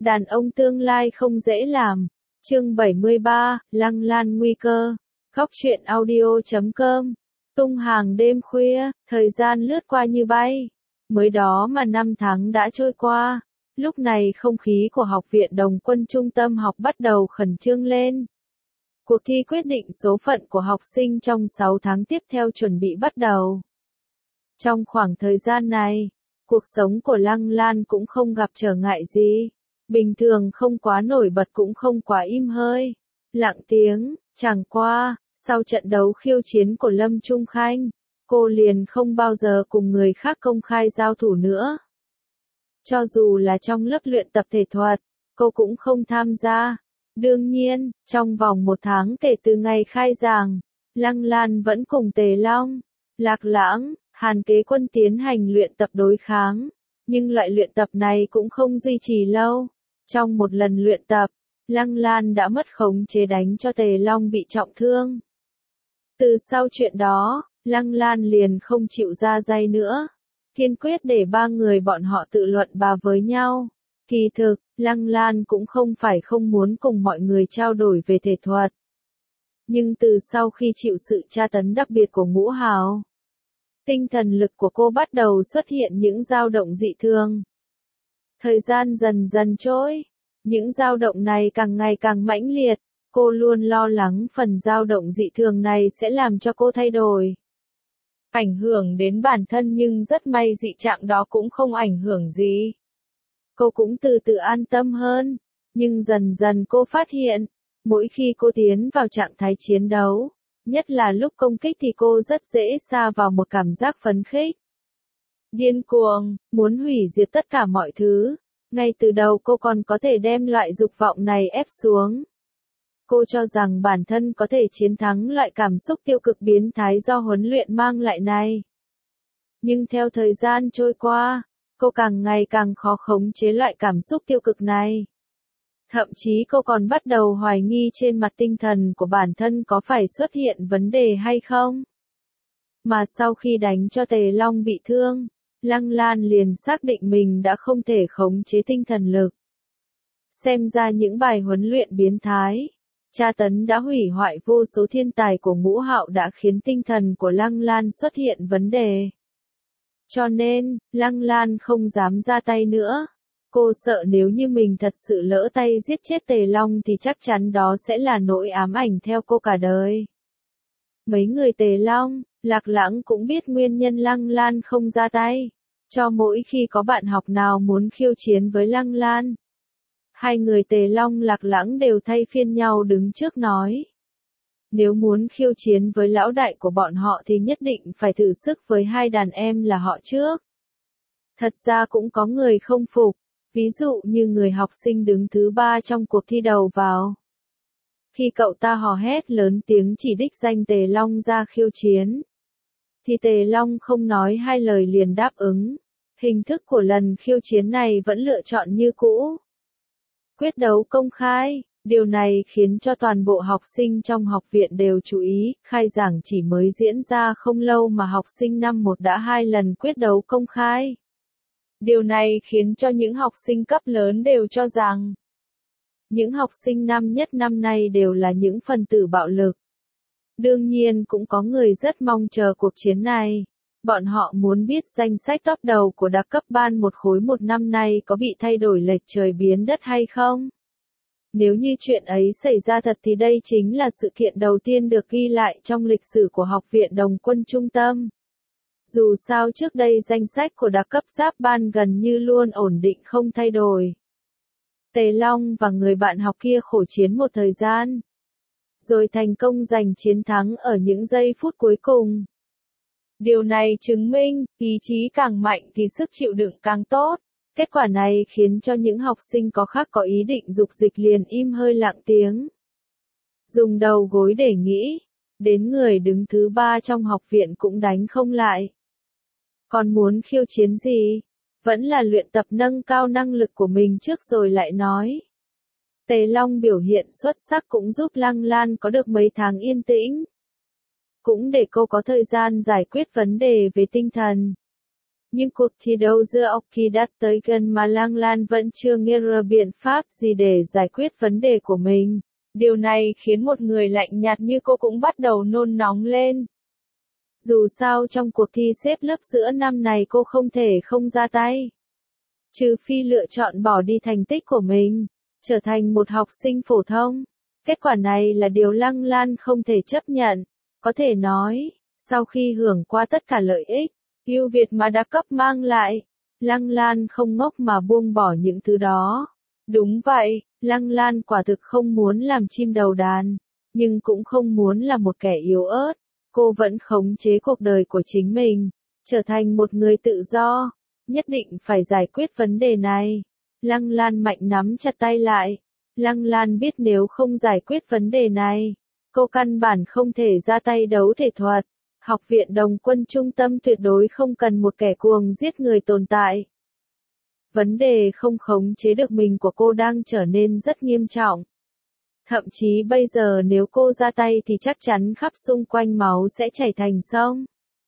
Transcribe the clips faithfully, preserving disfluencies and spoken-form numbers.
Đàn ông tương lai không dễ làm. Chương bảy mươi ba, Lăng Lan nguy cơ. Góc truyện audio chấm com. Tung hàng đêm khuya, thời gian lướt qua như bay. Mới đó mà năm tháng đã trôi qua. Lúc này không khí của học viện Đồng Quân trung tâm học bắt đầu khẩn trương lên. Cuộc thi quyết định số phận của học sinh trong sáu tháng tiếp theo chuẩn bị bắt đầu. Trong khoảng thời gian này, cuộc sống của Lăng Lan cũng không gặp trở ngại gì. Bình thường không quá nổi bật cũng không quá im hơi. Lặng tiếng, chẳng qua, sau trận đấu khiêu chiến của Lâm Trung Khanh, cô liền không bao giờ cùng người khác công khai giao thủ nữa. Cho dù là trong lớp luyện tập thể thuật, cô cũng không tham gia. Đương nhiên, trong vòng một tháng kể từ ngày khai giảng, Lăng Lan vẫn cùng Tề Long, Lạc Lãng, Hàn Kế Quân tiến hành luyện tập đối kháng. Nhưng loại luyện tập này cũng không duy trì lâu. Trong một lần luyện tập, Lăng Lan đã mất khống chế đánh cho Tề Long bị trọng thương. Từ sau chuyện đó, Lăng Lan liền không chịu ra tay nữa. Kiên quyết để ba người bọn họ tự luận bàn với nhau. Kỳ thực, Lăng Lan cũng không phải không muốn cùng mọi người trao đổi về thể thuật. Nhưng từ sau khi chịu sự tra tấn đặc biệt của Ngũ Hào, tinh thần lực của cô bắt đầu xuất hiện những dao động dị thường. Thời gian dần dần trôi, những dao động này càng ngày càng mãnh liệt, cô luôn lo lắng phần dao động dị thường này sẽ làm cho cô thay đổi. Ảnh hưởng đến bản thân nhưng rất may dị trạng đó cũng không ảnh hưởng gì. Cô cũng từ từ an tâm hơn, nhưng dần dần cô phát hiện, mỗi khi cô tiến vào trạng thái chiến đấu, nhất là lúc công kích thì cô rất dễ sa vào một cảm giác phấn khích. Điên cuồng, muốn hủy diệt tất cả mọi thứ. Ngay từ đầu cô còn có thể đem loại dục vọng này ép xuống. Cô cho rằng bản thân có thể chiến thắng loại cảm xúc tiêu cực biến thái do huấn luyện mang lại này. Nhưng theo thời gian trôi qua, cô càng ngày càng khó khống chế loại cảm xúc tiêu cực này. Thậm chí cô còn bắt đầu hoài nghi trên mặt tinh thần của bản thân có phải xuất hiện vấn đề hay không. Mà sau khi đánh cho Tề Long bị thương, Lăng Lan liền xác định mình đã không thể khống chế tinh thần lực. Xem ra những bài huấn luyện biến thái, tra tấn đã hủy hoại vô số thiên tài của Ngũ Hạo đã khiến tinh thần của Lăng Lan xuất hiện vấn đề. Cho nên, Lăng Lan không dám ra tay nữa. Cô sợ nếu như mình thật sự lỡ tay giết chết Tề Long thì chắc chắn đó sẽ là nỗi ám ảnh theo cô cả đời. Mấy người Tề Long, Lạc Lãng cũng biết nguyên nhân Lăng Lan không ra tay. Cho mỗi khi có bạn học nào muốn khiêu chiến với Lăng Lan, hai người Tề Long Lạc Lãng đều thay phiên nhau đứng trước nói. Nếu muốn khiêu chiến với lão đại của bọn họ thì nhất định phải thử sức với hai đàn em là họ trước. Thật ra cũng có người không phục, ví dụ như người học sinh đứng thứ ba trong cuộc thi đầu vào. Khi cậu ta hò hét lớn tiếng chỉ đích danh Tề Long ra khiêu chiến, thì Tề Long không nói hai lời liền đáp ứng. Hình thức của lần khiêu chiến này vẫn lựa chọn như cũ. Quyết đấu công khai, điều này khiến cho toàn bộ học sinh trong học viện đều chú ý, khai giảng chỉ mới diễn ra không lâu mà học sinh năm một đã hai lần quyết đấu công khai. Điều này khiến cho những học sinh cấp lớn đều cho rằng, những học sinh năm nhất năm nay đều là những phần tử bạo lực. Đương nhiên cũng có người rất mong chờ cuộc chiến này. Bọn họ muốn biết danh sách top đầu của đặc cấp ban một khối một năm nay có bị thay đổi lệch trời biến đất hay không? Nếu như chuyện ấy xảy ra thật thì đây chính là sự kiện đầu tiên được ghi lại trong lịch sử của học viện Đồng Quân trung tâm. Dù sao trước đây danh sách của đặc cấp giáp ban gần như luôn ổn định không thay đổi. Tề Long và người bạn học kia khổ chiến một thời gian, rồi thành công giành chiến thắng ở những giây phút cuối cùng. Điều này chứng minh, ý chí càng mạnh thì sức chịu đựng càng tốt. Kết quả này khiến cho những học sinh có khác có ý định dục dịch liền im hơi lặng tiếng. Dùng đầu gối để nghĩ, đến người đứng thứ ba trong học viện cũng đánh không lại. Còn muốn khiêu chiến gì? Vẫn là luyện tập nâng cao năng lực của mình trước rồi lại nói. Tề Long biểu hiện xuất sắc cũng giúp Lăng Lan có được mấy tháng yên tĩnh. Cũng để cô có thời gian giải quyết vấn đề về tinh thần. Nhưng cuộc thi đấu giữa Oki đã tới gần mà Lăng Lan vẫn chưa nghe ra biện pháp gì để giải quyết vấn đề của mình. Điều này khiến một người lạnh nhạt như cô cũng bắt đầu nôn nóng lên. Dù sao trong cuộc thi xếp lớp giữa năm này cô không thể không ra tay. Trừ phi lựa chọn bỏ đi thành tích của mình, trở thành một học sinh phổ thông. Kết quả này là điều Lăng Lan không thể chấp nhận. Có thể nói, sau khi hưởng qua tất cả lợi ích, ưu việt mà đa cấp mang lại, Lăng Lan không ngốc mà buông bỏ những thứ đó. Đúng vậy, Lăng Lan quả thực không muốn làm chim đầu đàn, nhưng cũng không muốn là một kẻ yếu ớt. Cô vẫn khống chế cuộc đời của chính mình, trở thành một người tự do, nhất định phải giải quyết vấn đề này. Lăng Lan mạnh nắm chặt tay lại. Lăng Lan biết nếu không giải quyết vấn đề này, cô căn bản không thể ra tay đấu thể thuật. Học viện Đồng Quân Trung tâm tuyệt đối không cần một kẻ cuồng giết người tồn tại. Vấn đề không khống chế được mình của cô đang trở nên rất nghiêm trọng. Thậm chí bây giờ nếu cô ra tay thì chắc chắn khắp xung quanh máu sẽ chảy thành sông.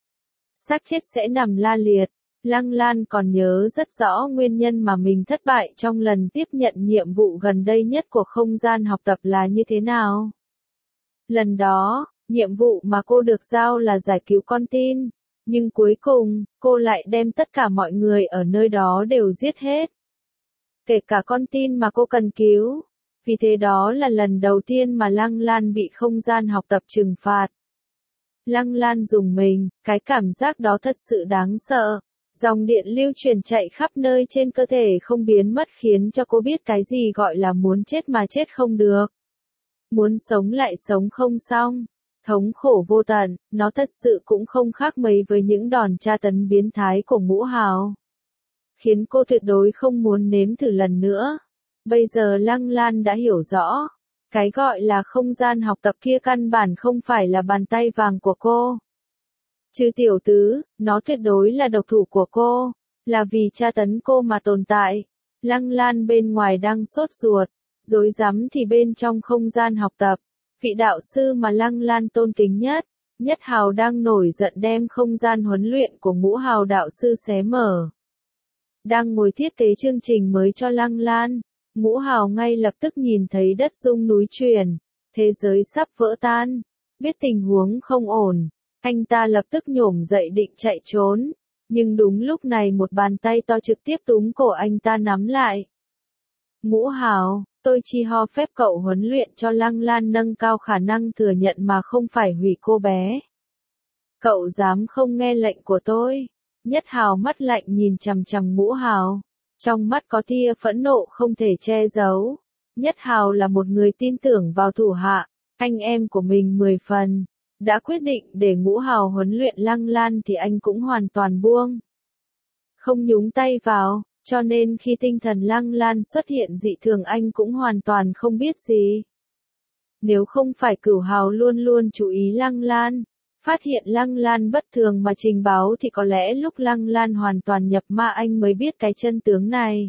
Xác chết sẽ nằm la liệt. Lăng Lan còn nhớ rất rõ nguyên nhân mà mình thất bại trong lần tiếp nhận nhiệm vụ gần đây nhất của không gian học tập là như thế nào. Lần đó, nhiệm vụ mà cô được giao là giải cứu con tin, nhưng cuối cùng, cô lại đem tất cả mọi người ở nơi đó đều giết hết. Kể cả con tin mà cô cần cứu. Vì thế đó là lần đầu tiên mà Lăng Lan bị không gian học tập trừng phạt. Lăng Lan rùng mình, cái cảm giác đó thật sự đáng sợ. Dòng điện lưu truyền chạy khắp nơi trên cơ thể không biến mất khiến cho cô biết cái gì gọi là muốn chết mà chết không được. Muốn sống lại sống không xong. Thống khổ vô tận, nó thật sự cũng không khác mấy với những đòn tra tấn biến thái của Ngũ Hào. Khiến cô tuyệt đối không muốn nếm thử lần nữa. Bây giờ Lăng Lan đã hiểu rõ. Cái gọi là không gian học tập kia căn bản không phải là bàn tay vàng của cô. Chứ tiểu tứ, nó tuyệt đối là độc thủ của cô. Là vì tra tấn cô mà tồn tại. Lăng Lan bên ngoài đang sốt ruột. Rối rắm thì bên trong không gian học tập. Vị đạo sư mà Lăng Lan tôn kính nhất. Nhất Hào đang nổi giận đem không gian huấn luyện của Ngũ Hào đạo sư xé mở. Đang ngồi thiết kế chương trình mới cho Lăng Lan. Ngũ Hào ngay lập tức nhìn thấy đất rung núi chuyển, thế giới sắp vỡ tan, biết tình huống không ổn, anh ta lập tức nhổm dậy định chạy trốn, nhưng đúng lúc này một bàn tay to trực tiếp túm cổ anh ta nắm lại. Ngũ Hào, tôi chỉ cho phép cậu huấn luyện cho Lăng Lan nâng cao khả năng thừa nhận mà không phải hủy cô bé. Cậu dám không nghe lệnh của tôi? Nhất Hào mắt lạnh nhìn chằm chằm Ngũ Hào. Trong mắt có tia phẫn nộ không thể che giấu. Nhất Hào là một người tin tưởng vào thủ hạ, anh em của mình mười phần. Đã quyết định để Ngũ Hào huấn luyện Lăng Lan thì anh cũng hoàn toàn buông. Không nhúng tay vào, cho nên khi tinh thần Lăng Lan xuất hiện dị thường anh cũng hoàn toàn không biết gì. Nếu không phải Cửu Hào luôn luôn chú ý Lăng Lan, phát hiện Lăng Lan bất thường mà trình báo thì có lẽ lúc Lăng Lan hoàn toàn nhập ma anh mới biết cái chân tướng này.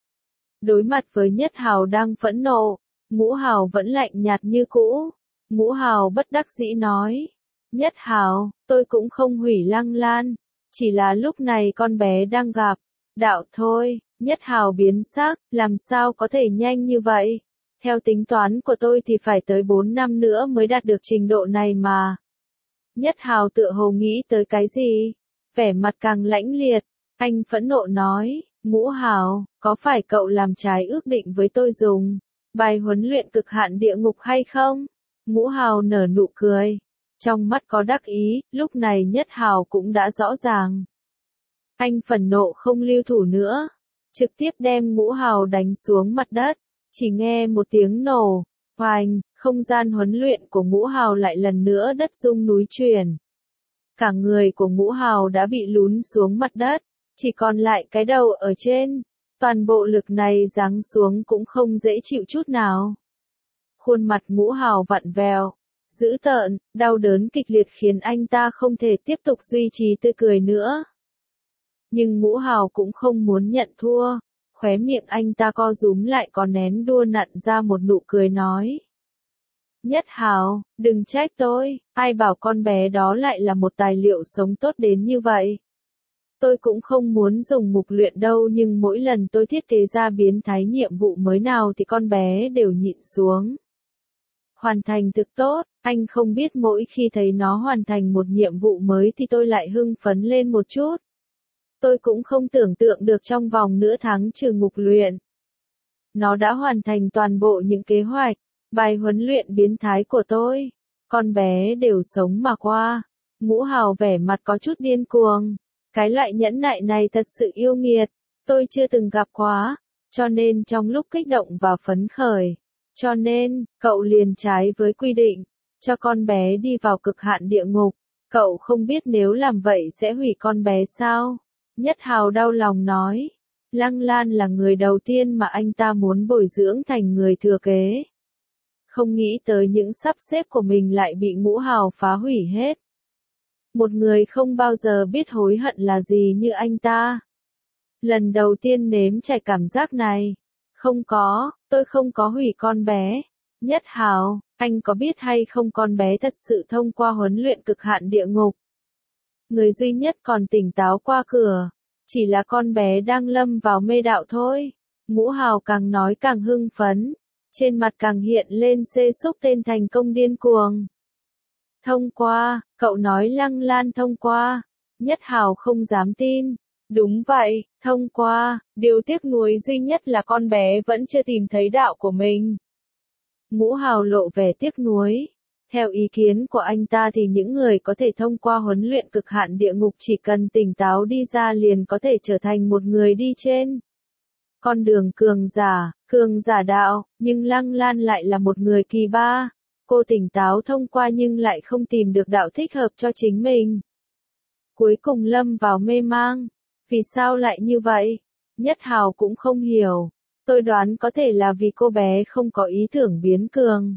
Đối mặt với Nhất Hào đang phẫn nộ, Ngũ Hào vẫn lạnh nhạt như cũ. Ngũ Hào bất đắc dĩ nói, Nhất Hào, tôi cũng không hủy Lăng Lan, chỉ là lúc này con bé đang gặp đạo thôi. Nhất Hào biến sắc, làm sao có thể nhanh như vậy? Theo tính toán của tôi thì phải tới bốn năm nữa mới đạt được trình độ này mà. Nhất Hào tựa hồ nghĩ tới cái gì? Vẻ mặt càng lãnh liệt, anh phẫn nộ nói, Ngũ Hào, có phải cậu làm trái ước định với tôi dùng bài huấn luyện cực hạn địa ngục hay không? Ngũ Hào nở nụ cười, trong mắt có đắc ý, lúc này Nhất Hào cũng đã rõ ràng. Anh phẫn nộ không lưu thủ nữa, trực tiếp đem Ngũ Hào đánh xuống mặt đất, chỉ nghe một tiếng nổ, oanh, không gian huấn luyện của Ngũ Hào lại lần nữa đất rung núi chuyển. Cả người của Ngũ Hào đã bị lún xuống mặt đất, chỉ còn lại cái đầu ở trên, toàn bộ lực này giáng xuống cũng không dễ chịu chút nào. Khuôn mặt Ngũ Hào vặn vẹo, dữ tợn, đau đớn kịch liệt khiến anh ta không thể tiếp tục duy trì tươi cười nữa. Nhưng Ngũ Hào cũng không muốn nhận thua, khóe miệng anh ta co rúm lại có nén đua nặn ra một nụ cười nói. Nhất Hào, đừng trách tôi, ai bảo con bé đó lại là một tài liệu sống tốt đến như vậy. Tôi cũng không muốn dùng mục luyện đâu nhưng mỗi lần tôi thiết kế ra biến thái nhiệm vụ mới nào thì con bé đều nhịn xuống. Hoàn thành thực tốt, anh không biết mỗi khi thấy nó hoàn thành một nhiệm vụ mới thì tôi lại hưng phấn lên một chút. Tôi cũng không tưởng tượng được trong vòng nửa tháng trừ mục luyện. Nó đã hoàn thành toàn bộ những kế hoạch, bài huấn luyện biến thái của tôi. Con bé đều sống mà qua. Ngũ Hào vẻ mặt có chút điên cuồng. Cái loại nhẫn nại này thật sự yêu nghiệt. Tôi chưa từng gặp quá. Cho nên trong lúc kích động và phấn khởi. Cho nên, cậu liền trái với quy định. Cho con bé đi vào cực hạn địa ngục. Cậu không biết nếu làm vậy sẽ hủy con bé sao? Nhất Hào đau lòng nói. Lăng Lan là người đầu tiên mà anh ta muốn bồi dưỡng thành người thừa kế. Không nghĩ tới những sắp xếp của mình lại bị Ngũ Hào phá hủy hết. Một người không bao giờ biết hối hận là gì như anh ta. Lần đầu tiên nếm trải cảm giác này. Không có, tôi không có hủy con bé. Nhất Hào, anh có biết hay không con bé thật sự thông qua huấn luyện cực hạn địa ngục. Người duy nhất còn tỉnh táo qua cửa. Chỉ là con bé đang lâm vào mê đạo thôi. Ngũ Hào càng nói càng hưng phấn. Trên mặt càng hiện lên xê xúc tên thành công điên cuồng. Thông qua, cậu nói Lăng Lan thông qua. Nhất Hào không dám tin. Đúng vậy, thông qua, điều tiếc nuối duy nhất là con bé vẫn chưa tìm thấy đạo của mình. Ngũ Hào lộ vẻ tiếc nuối. Theo ý kiến của anh ta thì những người có thể thông qua huấn luyện cực hạn địa ngục chỉ cần tỉnh táo đi ra liền có thể trở thành một người đi trên con đường cường giả, cường giả đạo, nhưng Lăng Lan lại là một người kỳ ba. Cô tỉnh táo thông qua nhưng lại không tìm được đạo thích hợp cho chính mình. Cuối cùng lâm vào mê mang. Vì sao lại như vậy? Nhất Hào cũng không hiểu. Tôi đoán có thể là vì cô bé không có ý tưởng biến cường.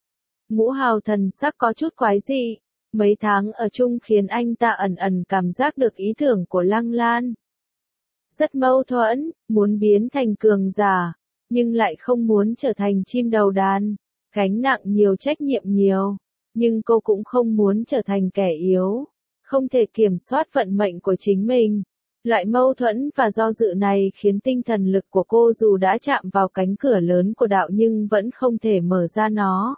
Ngũ Hào thần sắc có chút quái dị. Mấy tháng ở chung khiến anh ta ẩn ẩn cảm giác được ý tưởng của Lăng Lan. Rất mâu thuẫn, muốn biến thành cường giả, nhưng lại không muốn trở thành chim đầu đàn. Gánh nặng nhiều trách nhiệm nhiều, nhưng cô cũng không muốn trở thành kẻ yếu. Không thể kiểm soát vận mệnh của chính mình. Loại mâu thuẫn và do dự này khiến tinh thần lực của cô dù đã chạm vào cánh cửa lớn của đạo nhưng vẫn không thể mở ra nó.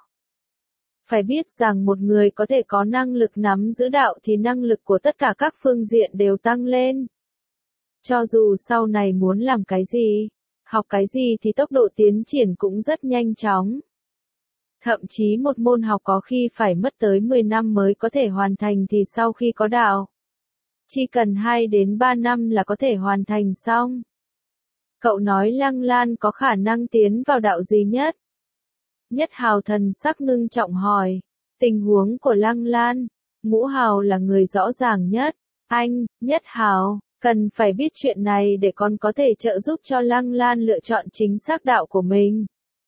Phải biết rằng một người có thể có năng lực nắm giữ đạo thì năng lực của tất cả các phương diện đều tăng lên. Cho dù sau này muốn làm cái gì, học cái gì thì tốc độ tiến triển cũng rất nhanh chóng. Thậm chí một môn học có khi phải mất tới mười năm mới có thể hoàn thành thì sau khi có đạo, chỉ cần hai đến ba năm là có thể hoàn thành xong. Cậu nói Lăng Lan có khả năng tiến vào đạo gì nhất? Nhất Hào thần sắc ngưng trọng hỏi. Tình huống của Lăng Lan, Ngũ Hào là người rõ ràng nhất. Anh, Nhất Hào, cần phải biết chuyện này để con có thể trợ giúp cho Lăng Lan lựa chọn chính xác đạo của mình.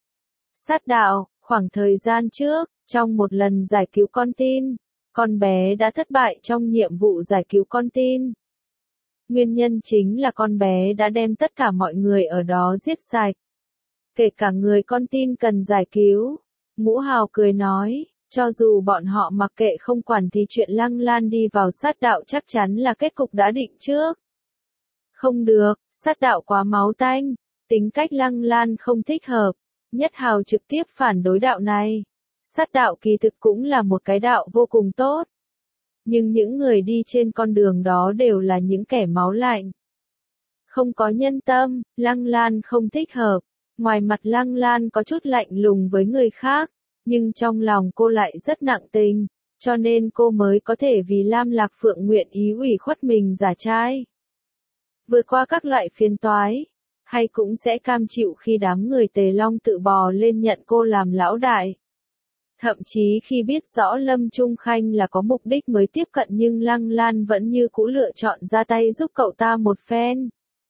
Sát đạo, khoảng thời gian trước, trong một lần giải cứu con tin, con bé đã thất bại trong nhiệm vụ giải cứu con tin. Nguyên nhân chính là con bé đã đem tất cả mọi người ở đó giết sạch. Kể cả người con tin cần giải cứu. Ngũ Hào cười nói, cho dù bọn họ mặc kệ không quản thì chuyện Lăng Lan đi vào sát đạo chắc chắn là kết cục đã định trước. Không được, sát đạo quá máu tanh, tính cách Lăng Lan không thích hợp. Nhất Hào trực tiếp phản đối đạo này. Sát đạo kỳ thực cũng là một cái đạo vô cùng tốt. Nhưng những người đi trên con đường đó đều là những kẻ máu lạnh. Không có nhân tâm, Lăng Lan không thích hợp. Ngoài mặt Lăng Lan có chút lạnh lùng với người khác, nhưng trong lòng cô lại rất nặng tình, cho nên cô mới có thể vì Lam Lạc Phượng nguyện ý ủy khuất mình giả trai. Vượt qua các loại phiền toái, hay cũng sẽ cam chịu khi đám người Tề Long tự bò lên nhận cô làm lão đại. Thậm chí khi biết rõ Lâm Trung Khanh là có mục đích mới tiếp cận nhưng Lăng Lan vẫn như cũ lựa chọn ra tay giúp cậu ta một phen.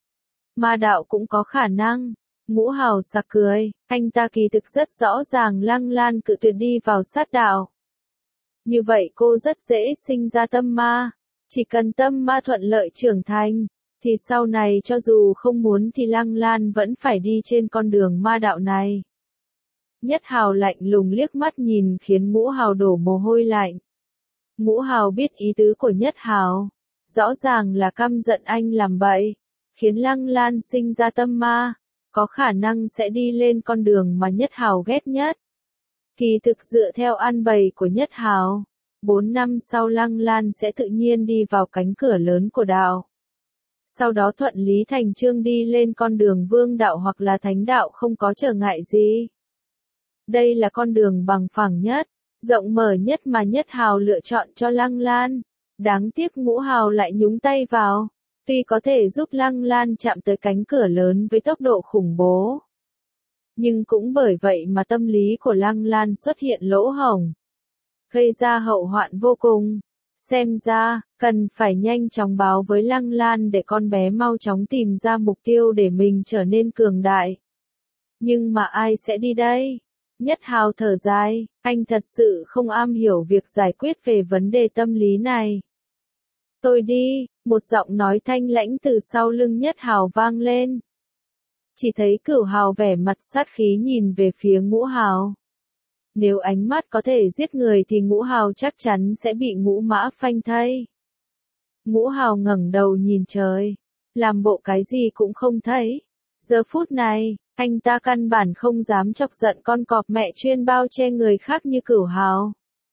Ma đạo cũng có khả năng. Ngũ Hào sặc cười, anh ta kỳ thực rất rõ ràng Lăng Lan cự tuyệt đi vào sát đạo. Như vậy cô rất dễ sinh ra tâm ma. Chỉ cần tâm ma thuận lợi trưởng thành, thì sau này cho dù không muốn thì Lăng Lan vẫn phải đi trên con đường ma đạo này. Nhất Hào lạnh lùng liếc mắt nhìn khiến Ngũ Hào đổ mồ hôi lạnh. Ngũ Hào biết ý tứ của Nhất Hào. rõ ràng là căm giận anh làm bậy, khiến Lăng Lan sinh ra tâm ma, có khả năng sẽ đi lên con đường mà Nhất Hào ghét nhất. Kỳ thực dựa theo an bày của Nhất Hào, bốn năm sau Lăng Lan sẽ tự nhiên đi vào cánh cửa lớn của đạo. Sau đó thuận lý thành chương đi lên con đường vương đạo hoặc là thánh đạo không có trở ngại gì. Đây là con đường bằng phẳng nhất, rộng mở nhất mà Nhất Hào lựa chọn cho Lăng Lan. Đáng tiếc Ngũ Hào lại nhúng tay vào, tuy có thể giúp Lăng Lan chạm tới cánh cửa lớn với tốc độ khủng bố. Nhưng cũng bởi vậy mà tâm lý của Lăng Lan xuất hiện lỗ hổng, gây ra hậu hoạn vô cùng. Xem ra, cần phải nhanh chóng báo với Lăng Lan để con bé mau chóng tìm ra mục tiêu để mình trở nên cường đại. Nhưng mà ai sẽ đi đây? Nhất Hào thở dài, anh thật sự không am hiểu việc giải quyết về vấn đề tâm lý này. Tôi đi, một giọng nói thanh lãnh từ sau lưng Nhất Hào vang lên. Chỉ thấy Cửu Hào vẻ mặt sát khí nhìn về phía Ngũ Hào. Nếu ánh mắt có thể giết người thì Ngũ Hào chắc chắn sẽ bị Ngũ Mã phanh thây. Ngũ Hào ngẩng đầu nhìn trời, làm bộ cái gì cũng không thấy. Giờ phút này, anh ta căn bản không dám chọc giận con cọp mẹ chuyên bao che người khác như Cửu Hào.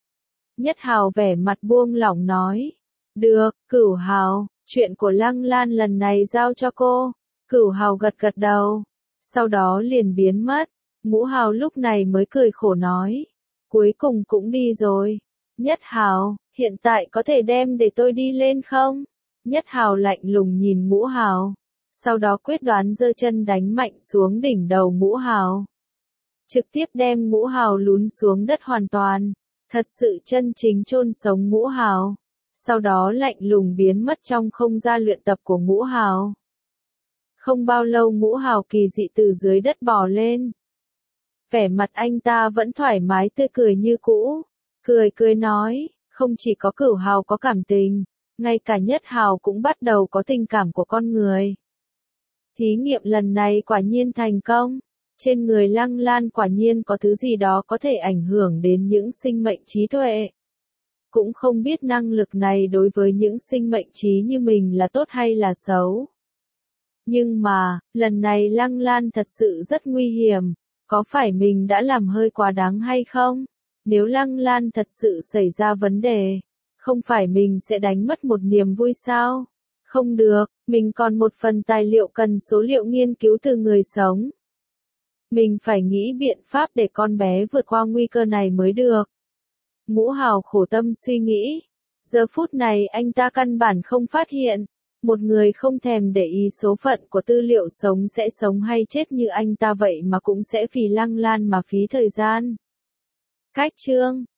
Nhất Hào vẻ mặt buông lỏng nói. Được, Cửu Hào, chuyện của Lăng Lan lần này giao cho cô. Cửu Hào gật gật đầu, sau đó liền biến mất. Ngũ Hào lúc này mới cười khổ nói. Cuối cùng cũng đi rồi. Nhất Hào, hiện tại có thể đem để tôi đi lên không? Nhất Hào lạnh lùng nhìn Ngũ Hào. Sau đó quyết đoán giơ chân đánh mạnh xuống đỉnh đầu Ngũ Hào. Trực tiếp đem Ngũ Hào lún xuống đất hoàn toàn. Thật sự chân chính chôn sống Ngũ Hào. Sau đó lạnh lùng biến mất trong không gian luyện tập của Ngũ Hào. Không bao lâu Ngũ Hào kỳ dị từ dưới đất bò lên. Vẻ mặt anh ta vẫn thoải mái tươi cười như cũ. Cười cười nói, không chỉ có Cửu Hào có cảm tình, ngay cả Nhất Hào cũng bắt đầu có tình cảm của con người. Thí nghiệm lần này quả nhiên thành công. Trên người Lăng Lan quả nhiên có thứ gì đó có thể ảnh hưởng đến những sinh mệnh trí tuệ. Cũng không biết năng lực này đối với những sinh mệnh trí như mình là tốt hay là xấu. Nhưng mà, lần này Lăng Lan thật sự rất nguy hiểm. Có phải mình đã làm hơi quá đáng hay không? Nếu Lăng Lan thật sự xảy ra vấn đề, không phải mình sẽ đánh mất một niềm vui sao? Không được, mình còn một phần tài liệu cần số liệu nghiên cứu từ người sống. Mình phải nghĩ biện pháp để con bé vượt qua nguy cơ này mới được. Ngũ Hào khổ tâm suy nghĩ. Giờ phút này anh ta căn bản không phát hiện. Một người không thèm để ý số phận của tư liệu sống sẽ sống hay chết như anh ta vậy mà cũng sẽ vì Lăng Lan mà phí thời gian. Cách chương